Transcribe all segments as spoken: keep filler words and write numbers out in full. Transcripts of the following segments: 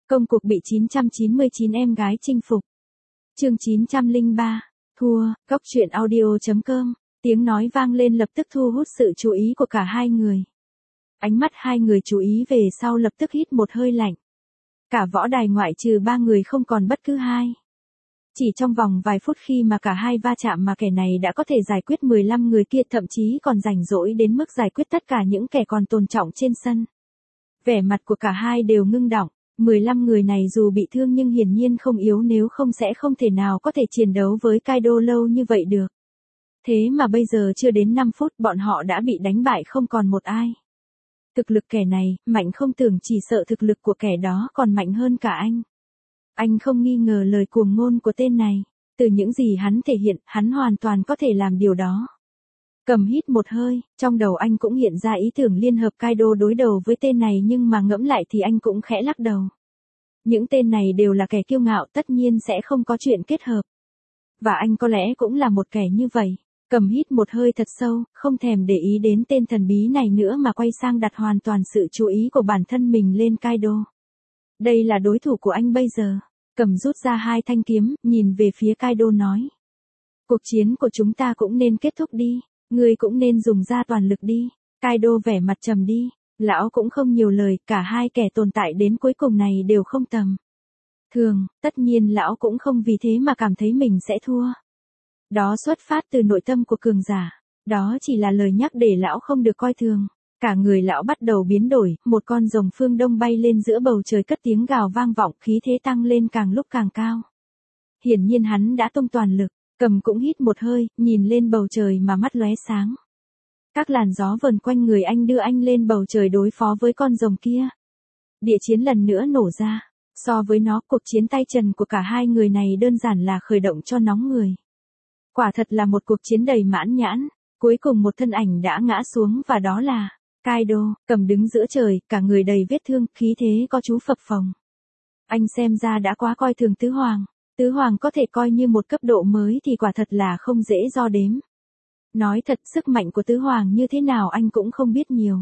Công cuộc bị chín trăm chín mươi chín em gái chinh phục. Chương chín trăm lẻ ba, thua, góc truyện audio chấm com, tiếng nói vang lên lập tức thu hút sự chú ý của cả hai người. Ánh mắt hai người chú ý về sau lập tức hít một hơi lạnh. Cả võ đài ngoại trừ ba người không còn bất cứ hai. Chỉ trong vòng vài phút khi mà cả hai va chạm mà kẻ này đã có thể giải quyết mười lăm người kia, thậm chí còn rảnh rỗi đến mức giải quyết tất cả những kẻ còn tồn trọng trên sân. Vẻ mặt của cả hai đều ngưng đọng. mười lăm người này dù bị thương nhưng hiển nhiên không yếu, nếu không sẽ không thể nào có thể chiến đấu với Kaido lâu như vậy được. Thế mà bây giờ chưa đến năm phút bọn họ đã bị đánh bại không còn một ai. Thực lực kẻ này, mạnh không tưởng, chỉ sợ thực lực của kẻ đó còn mạnh hơn cả anh. Anh không nghi ngờ lời cuồng ngôn của tên này. Từ những gì hắn thể hiện, hắn hoàn toàn có thể làm điều đó. Cầm hít một hơi, trong đầu anh cũng hiện ra ý tưởng liên hợp Kaido đối đầu với tên này, nhưng mà ngẫm lại thì anh cũng khẽ lắc đầu. Những tên này đều là kẻ kiêu ngạo, tất nhiên sẽ không có chuyện kết hợp. Và anh có lẽ cũng là một kẻ như vậy. Cầm hít một hơi thật sâu, không thèm để ý đến tên thần bí này nữa mà quay sang đặt hoàn toàn sự chú ý của bản thân mình lên Kaido. Đây là đối thủ của anh bây giờ. Cầm rút ra hai thanh kiếm, nhìn về phía Kaido nói. Cuộc chiến của chúng ta cũng nên kết thúc đi. Ngươi cũng nên dùng ra toàn lực đi. Kaido vẻ mặt trầm đi. Lão cũng không nhiều lời, cả hai kẻ tồn tại đến cuối cùng này đều không tầm thường, tất nhiên lão cũng không vì thế mà cảm thấy mình sẽ thua. Đó xuất phát từ nội tâm của cường giả. Đó chỉ là lời nhắc để lão không được coi thường. Cả người lão bắt đầu biến đổi, một con rồng phương đông bay lên giữa bầu trời, cất tiếng gào vang vọng, khí thế tăng lên càng lúc càng cao. Hiển nhiên hắn đã tung toàn lực. Cầm cũng hít một hơi, nhìn lên bầu trời mà mắt lóe sáng. Các làn gió vần quanh người anh đưa anh lên bầu trời đối phó với con rồng kia. Địa chiến lần nữa nổ ra. So với nó, cuộc chiến tay trần của cả hai người này đơn giản là khởi động cho nóng người. Quả thật là một cuộc chiến đầy mãn nhãn. Cuối cùng một thân ảnh đã ngã xuống và đó là Kaido. Cầm đứng giữa trời, cả người đầy vết thương, khí thế có chú phập phồng. Anh xem ra đã quá coi thường Tứ Hoàng. Tứ Hoàng có thể coi như một cấp độ mới thì quả thật là không dễ do đếm. Nói thật, sức mạnh của Tứ Hoàng như thế nào anh cũng không biết nhiều.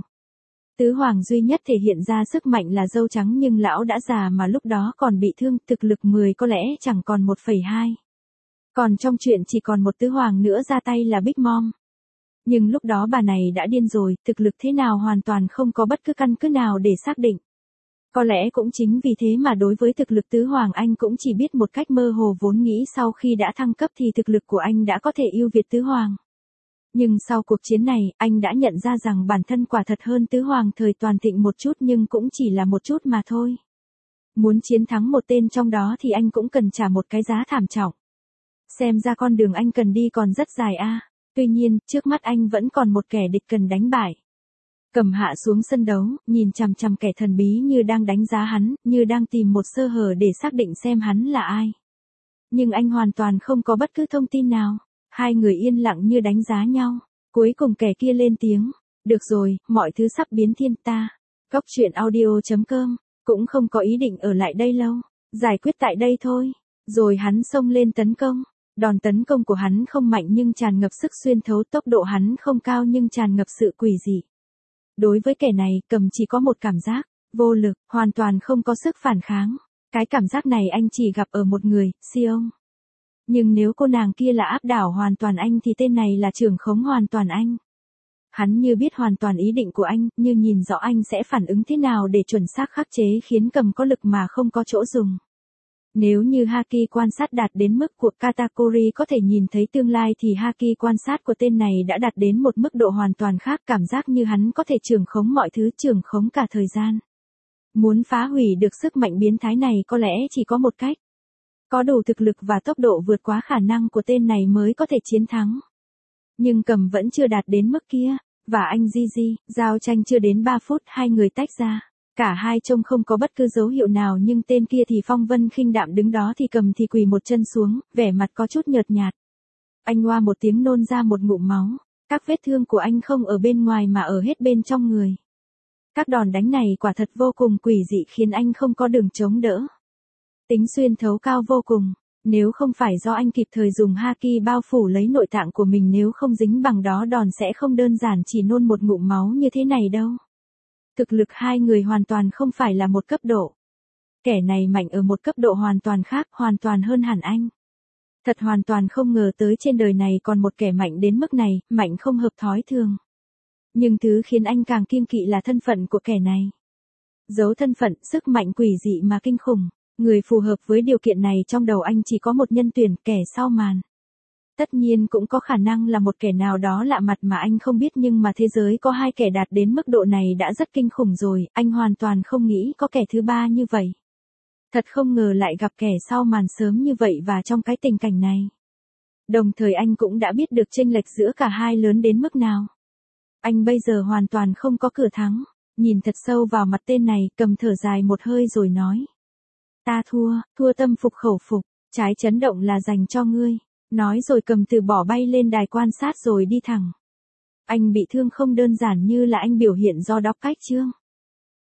Tứ Hoàng duy nhất thể hiện ra sức mạnh là dâu trắng, nhưng lão đã già mà lúc đó còn bị thương, thực lực mười có lẽ chẳng còn một phẩy hai. Còn trong chuyện chỉ còn một Tứ Hoàng nữa ra tay là Big Mom. Nhưng lúc đó bà này đã điên rồi, thực lực thế nào hoàn toàn không có bất cứ căn cứ nào để xác định. Có lẽ cũng chính vì thế mà đối với thực lực Tứ Hoàng anh cũng chỉ biết một cách mơ hồ, vốn nghĩ sau khi đã thăng cấp thì thực lực của anh đã có thể ưu việt Tứ Hoàng. Nhưng sau cuộc chiến này, anh đã nhận ra rằng bản thân quả thật hơn Tứ Hoàng thời toàn thịnh một chút, nhưng cũng chỉ là một chút mà thôi. Muốn chiến thắng một tên trong đó thì anh cũng cần trả một cái giá thảm trọng. Xem ra con đường anh cần đi còn rất dài a. Tuy nhiên, trước mắt anh vẫn còn một kẻ địch cần đánh bại. Cầm hạ xuống sân đấu, nhìn chằm chằm kẻ thần bí như đang đánh giá hắn, như đang tìm một sơ hở để xác định xem hắn là ai. Nhưng anh hoàn toàn không có bất cứ thông tin nào. Hai người yên lặng như đánh giá nhau. Cuối cùng kẻ kia lên tiếng. Được rồi, mọi thứ sắp biến thiên ta. Góc truyện audio chấm com, cũng không có ý định ở lại đây lâu. Giải quyết tại đây thôi. Rồi hắn xông lên tấn công. Đòn tấn công của hắn không mạnh nhưng tràn ngập sức xuyên thấu, tốc độ hắn không cao nhưng tràn ngập sự quỷ dị. Đối với kẻ này, Cầm chỉ có một cảm giác, vô lực, hoàn toàn không có sức phản kháng. Cái cảm giác này anh chỉ gặp ở một người, Xiong. Nhưng nếu cô nàng kia là áp đảo hoàn toàn anh thì tên này là trưởng khống hoàn toàn anh. Hắn như biết hoàn toàn ý định của anh, như nhìn rõ anh sẽ phản ứng thế nào để chuẩn xác khắc chế khiến Cầm có lực mà không có chỗ dùng. Nếu như Haki quan sát đạt đến mức của Katakuri có thể nhìn thấy tương lai thì Haki quan sát của tên này đã đạt đến một mức độ hoàn toàn khác, cảm giác như hắn có thể trưởng khống mọi thứ, trưởng khống cả thời gian. Muốn phá hủy được sức mạnh biến thái này có lẽ chỉ có một cách. Có đủ thực lực và tốc độ vượt quá khả năng của tên này mới có thể chiến thắng. Nhưng Cầm vẫn chưa đạt đến mức kia, và anh Gigi, giao tranh chưa đến ba phút hai người tách ra. Cả hai trông không có bất cứ dấu hiệu nào, nhưng tên kia thì phong vân khinh đạm đứng đó thì Cầm thì quỳ một chân xuống, vẻ mặt có chút nhợt nhạt. Anh oa một tiếng nôn ra một ngụm máu. Các vết thương của anh không ở bên ngoài mà ở hết bên trong người. Các đòn đánh này quả thật vô cùng quỷ dị khiến anh không có đường chống đỡ. Tính xuyên thấu cao vô cùng. Nếu không phải do anh kịp thời dùng Haki bao phủ lấy nội tạng của mình, nếu không dính bằng đó đòn sẽ không đơn giản chỉ nôn một ngụm máu như thế này đâu. Thực lực hai người hoàn toàn không phải là một cấp độ. Kẻ này mạnh ở một cấp độ hoàn toàn khác, hoàn toàn hơn hẳn anh. Thật hoàn toàn không ngờ tới trên đời này còn một kẻ mạnh đến mức này, mạnh không hợp thói thường. Nhưng thứ khiến anh càng kiêng kỵ là thân phận của kẻ này. Giấu thân phận, sức mạnh quỷ dị mà kinh khủng. Người phù hợp với điều kiện này trong đầu anh chỉ có một nhân tuyển, kẻ sau màn. Tất nhiên cũng có khả năng là một kẻ nào đó lạ mặt mà anh không biết, nhưng mà thế giới có hai kẻ đạt đến mức độ này đã rất kinh khủng rồi, anh hoàn toàn không nghĩ có kẻ thứ ba như vậy. Thật không ngờ lại gặp kẻ sau màn sớm như vậy và trong cái tình cảnh này. Đồng thời anh cũng đã biết được chênh lệch giữa cả hai lớn đến mức nào. Anh bây giờ hoàn toàn không có cửa thắng, nhìn thật sâu vào mặt tên này, cầm thở dài một hơi rồi nói. Ta thua, thua tâm phục khẩu phục, trái chấn động là dành cho ngươi. Nói rồi cầm từ bỏ bay lên đài quan sát rồi đi thẳng. Anh bị thương không đơn giản như là anh biểu hiện do đọc cách chương.